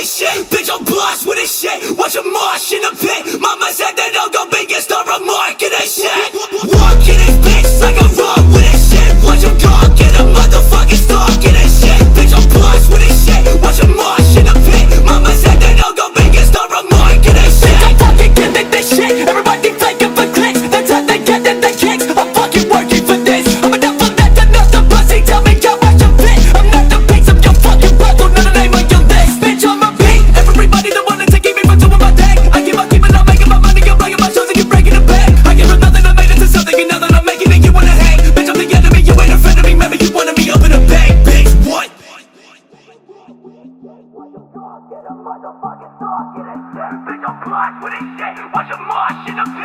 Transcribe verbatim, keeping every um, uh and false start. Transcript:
this shit. Bitch, I'm blessed with this shit. Watch a march in the pit. Mama said that I'm gon' be a star, I'm marking this shit. Walking this bitch like a rock with this shit. Watch him gone, get a motherfucking stalk in this shit. Bitch, I'm blessed with this shit. Watch a march in the pit. Mama said that I'm gon' be a star, I'm marking this shit. Bitch, I'm fucking giving this shit. Everybody faking for clicks. That's how they get in the kicks. I'm fucking working for this. I'm enough for that, enough to pussy. Tell me how I should fit. I'm not the piece of your fucking puzzle. None of the name of your list. Bitch, I'm a beat. Everybody that wanted to keep me from doing my thing. I keep on keeping on making my money. I'm playing my shows and you're breaking the bank. I give them nothing, I made it to something. And now that I'm making it, you wanna hang. Bitch, I'm the enemy, you ain't a friend of me. Remember, you wanted me up in a bank. Bitch, what? Get a motherfucking stalk in this shit. Bitch, I'm blessed with this shit. Watch a march in the pit.